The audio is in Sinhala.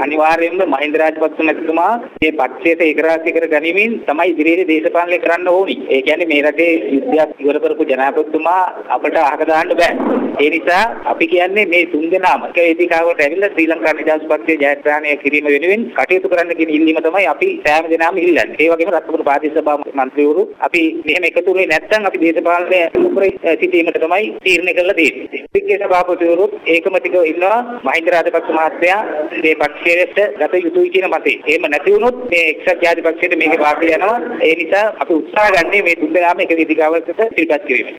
අනිවාර්යයෙන්ම මහින්ද රාජපක්ෂ මැතිතුමා මේ පක්ෂයට ඒකරාශී කර ගැනීමෙන් තමයි ඉදිරියේ දේශපාලනය කරන්න ඕනි. ඒ කියන්නේ මේ රටේ යුද්ධයක් ඉවර කරපු ජනාධිපතිතුමා අපට අහක දාන්න බෑ. ඒ නිසා අපි කියන්නේ මේ තුන්දෙනාම එක වේදිකාවකට ඇවිල්ලා ශ්‍රී ලංකා නිදහස් පක්ෂයේ ජයග්‍රහණය කිරීම වෙනුවෙන් කටයුතු කරන්න කියන ඉල්ලීම තමයි අපි සෑම දිනම ඉල්ලන්නේ. ඒ වගේම රත්නපුර ප්‍රාදේශ සභා මන්ත්‍රීවරු අපි මෙහෙම එකතු වෙන්නේ නැත්නම් අපි දේශපාලනය උපර සිටීමට තමයි තීරණය කරලා තියෙන්නේ. පිටකේ සභාපතිවරුත් ඒකමතිකව ඉන්නවා මහින්ද රාජපක්ෂ මහත්තයා මේ පක්ෂයට ගත යුතුයි කියන මතේ. එහෙම නැති වුණොත් මේ එක්සත් ජාතික පක්ෂයට මේකේ වාසිය යනවා. ඒ නිසා අපි උත්සාහ ගන්නේ මේ තුන්දෙනාම එක වේදිකාවකට ඉදිරිපත් කිරීමට.